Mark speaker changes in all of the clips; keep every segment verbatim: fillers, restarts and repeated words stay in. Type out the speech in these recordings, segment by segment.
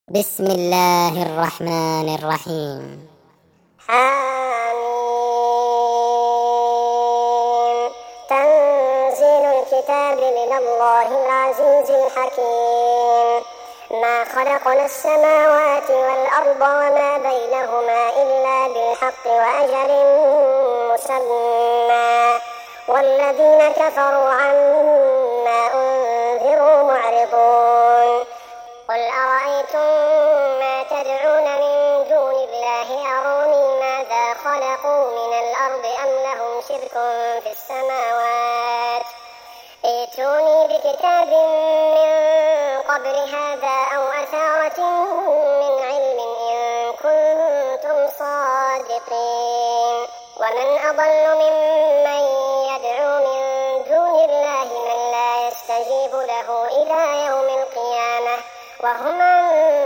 Speaker 1: بسم الله الرحمن الرحيم.
Speaker 2: حميم. تنزيل الكتاب من الله العزيز الحكيم. ما خلقنا السماوات والأرض وما بينهما إلا بالحق وأجل مسمى والذين كفروا عما أنذروا معرضون. قل أرأيتم ما تدعون من دون الله أروني ماذا خلقوا من الأرض أم لهم شرك في السماوات ائتوني بكتاب من قبل هذا أو أثارة من علم إن كنتم صادقين. ومن أضل ممن يدعو من دون الله من لا يستجيب له إلى يوم القيامة وهم عن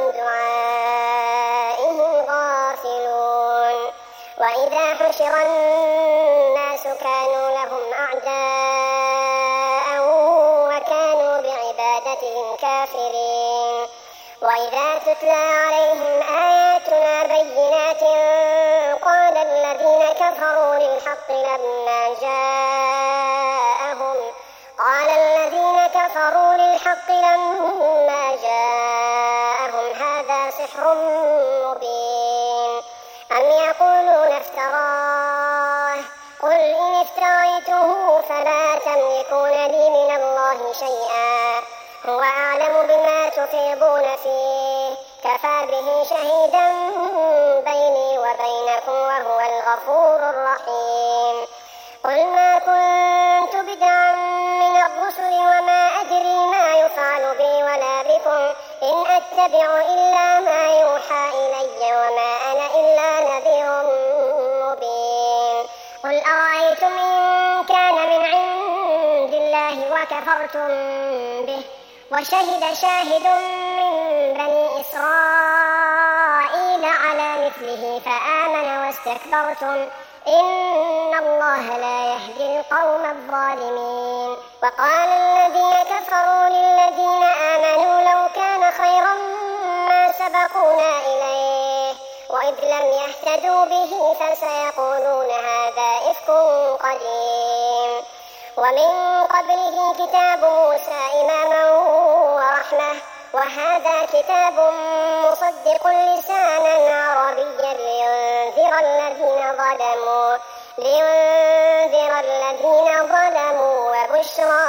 Speaker 2: دعائهم غافلون. وإذا حشر الناس كانوا لهم أعداء وكانوا بعبادتهم كافرين. وإذا تتلى عليهم آياتنا بينات قال الذين كفروا للحق لما جاءهم قال الذين كفروا للحق لما جاءهم هذا سحر مبين أم يقولون افتراه قل إن افتريته فلا تملكون لي من الله شيئا هو أعلم بما تفيضون فيه كفى به شهيدا بيني وبينكم وهو الغفور الرحيم. قل ما كنت بدعا من الرسل وما أدري ما يفعل بي ولا بكم إن أتبع إلا ما يوحى إلي وما أنا إلا نذير مبين. قل أرأيتم إن كان من عند الله وكفرتم به وشهد شاهد من بني إسرائيل على مثله فآمن واستكبرتم إن الله لا يهدي القوم الظالمين. وقال الذين كفروا للذين آمنوا لو كان خيرا ما سبقونا إليه وإذ لم يهتدوا به فسيقولون هذا إفك قديم. ومن قبله كتاب موسى إماما ورحمة وهذا كتاب مصدق لسانا عربيا لينذر الذين ظلموا لينذر الذين ظلموا وبشرى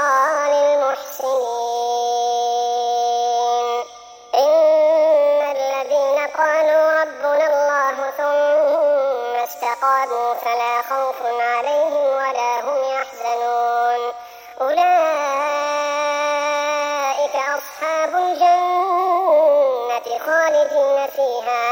Speaker 2: للمحسنين. إن الذين قالوا ربنا الله ثم استقاموا فلا خوف عليهم ولا هم يحزنون أولئك أصحاب الجنة خالدين فيها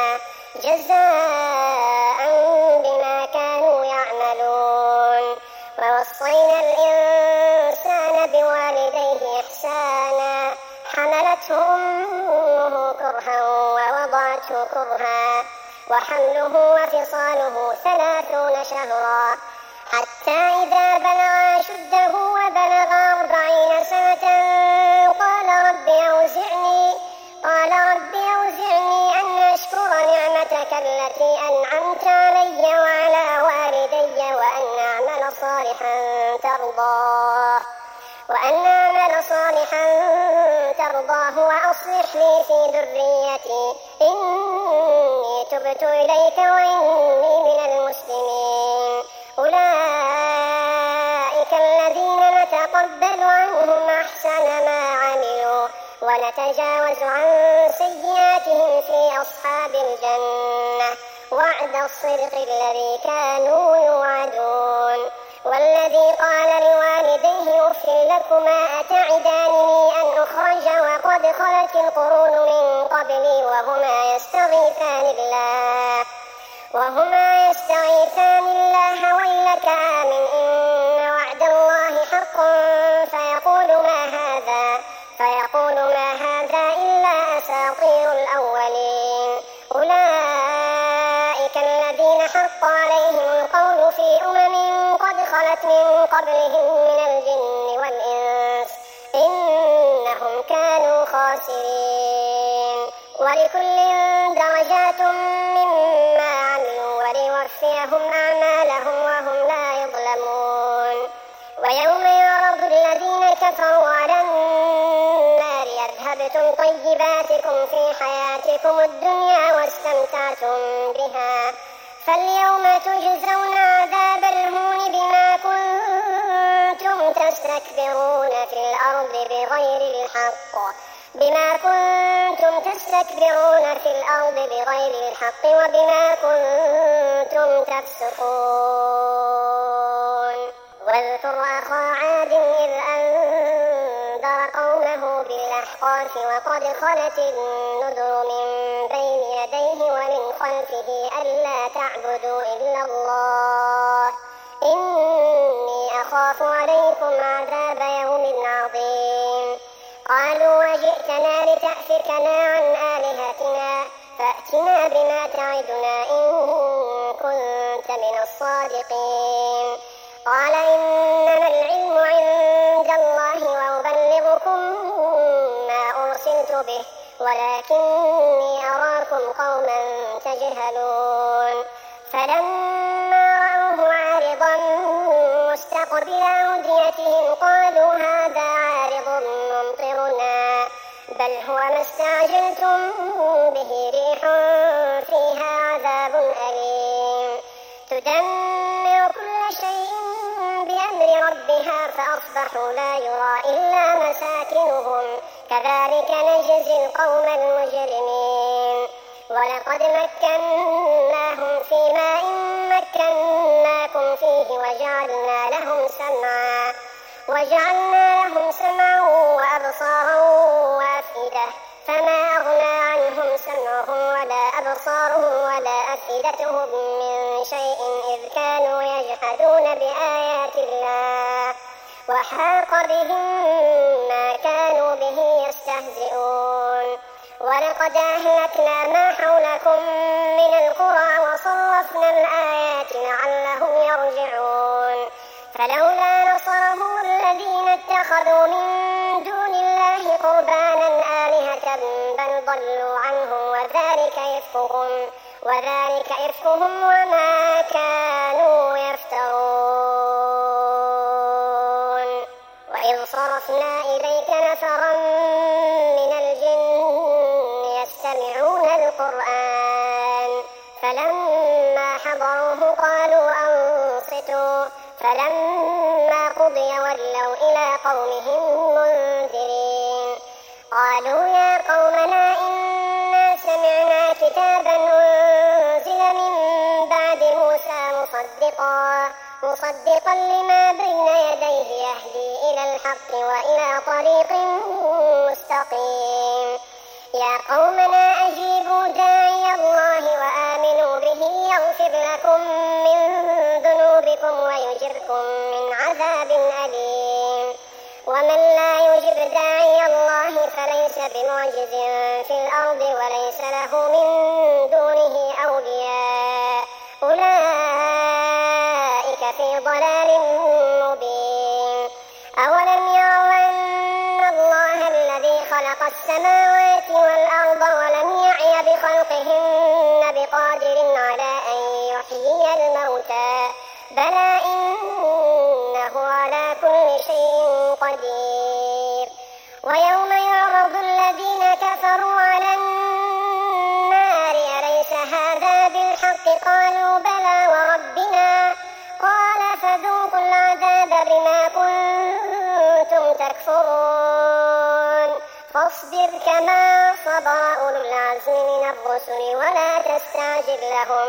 Speaker 2: جزاء بما كانوا يعملون. ووصينا الإنسان بوالديه إحسانا حملته أمه كرها ووضعته كرها وحمله وفصاله ثلاثون شهرا حتى إذا بلغ أشده وبلغ أربعين سنة قال رب أوزعني قال رب أوزعني أن أشكر نعمتك التي أنعمت علي وعلى والدي وأن أعمل صالحا ترضاه وأن أعمل صالحا ترضاه وأصلح لي في ذريتي إني تبت إليك وإني من المسلمين. أولئك الذين نتقبل عنهم أحسن ما عملوا ونتجاوز عن سيئاتهم في أصحاب الجنة وعد الصدق الذي كانوا يوعدون. والذي قال لوالديه أف لكما أتعدانني أن أخرج وقد خلت القرون من قبلي وهما يستغيثان الله وهما يستغيثان الله ويلك آمن إن وعد الله حق فيقول ما هذا فيقول ما هذا إلا أساطير الأولين. أولئك الذين حق عليهم القول في أمم قد خلت من قبلهم من الجن والإنس إنهم كانوا خاسرين. ولكل درجات مما عملوا وليوفيهم أعمالهم وهم لا يظلمون. ويوم يعرض الذين كفروا على النار أذهبتم طيباتكم في حياتكم الدنيا واستمتعتم بها فاليوم تجزون عذاب الهون بما كنتم تستكبرون في الأرض بغير الحق بما كنتم تستكبرون في الأرض بغير الحق وبما كنتم تفسقون. واذكر أخا عاد إذ أنذر قومه بالأحقاف وقد خلت النذر من بين يديه ومن خلفه ألا تعبدوا إلا الله إني أخاف عليكم عذاب يوم عظيم. قالوا وجئتنا لتأفكنا عن آلهتنا فأتنا بما تعدنا إن كنت من الصادقين. قال إنما العلم عند الله وأبلغكم ما أرسلت به ولكني أراكم قوما تجهلون. فلما رأوه عارضا مستقبل أوديتهم قالوا هذا عارض ممطرنا بل هو ما استعجلتم به ريح فيها عذاب أليم تدمر كل شيء بأمر ربها فأصبحوا لا يرى إلا مساكنهم كذلك نجزي القوم المجرمين. ولقد مكناهم في ماء مكناكم فيه وجعلنا لهم سمعا وجعلنا لهم سمعا وأبصارا وأفئدة فما أغنى عنهم سمعهم ولا أبصارهم ولا أفئدتهم من شيء إذ كانوا يجحدون بآيات الله وحاق بهم ما كانوا به يستهزئون. ولقد أهلكنا ما حولكم من القرى وصرفنا الآيات لعلهم يرجعون. فلولا نصرهم الذين اتخذوا من دون الله قربانا آلهة بل ضلوا عنهم وذلك إفكهم وذلك إفكهم وما كانوا يفترون. وإذ صرفنا إليك نفرا من الجن يستمعون القرآن فلما حضروه قالوا أنصتوا فلما قضي ولوا إلى قومهم منذرين. قالوا يا قومنا إنا سمعنا كتابا أنزل من بعد موسى مصدقا مصدقا لما بين يديه يهدي إلى الحق وإلى طريق مستقيم. يا قومنا أجيبوا داعي الله وآمنوا به يغفر لكم من ذنوبكم ويجركم من عذاب أليم. ومن لا يجب داعي الله فليس بمعجز في الأرض وليس له من دونه أولياء أولئك في ضلال مبين. أولم يروا أن الله الذي خلق السماوات والأرض ولم يعي بخلقهن بقادر على أن يحيي الموتى بلى إنه على كل شيء قدير. ويوم يعرض الذين كفروا على النار أليس هذا بالحق قالوا بلى وربنا قال فذوقوا العذاب بما كنتم تكفرون. فاصبر كما صبر أولو العزم من الرسل ولا تستعجل لهم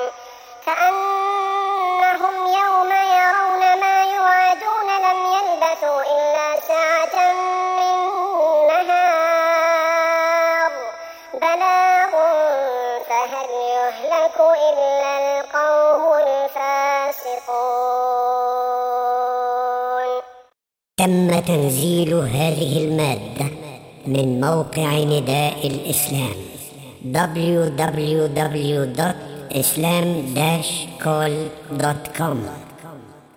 Speaker 2: كأنهم يوم يرون ما يوعدون لم يلبثوا إلا ساعة من نهار بلاغ فهل يهلك إلا القوم الفاسقون.
Speaker 3: تم تنزيل هذه المادة من موقع نداء الإسلام دبليو دبليو دبليو دوت islam dash call دوت كوم.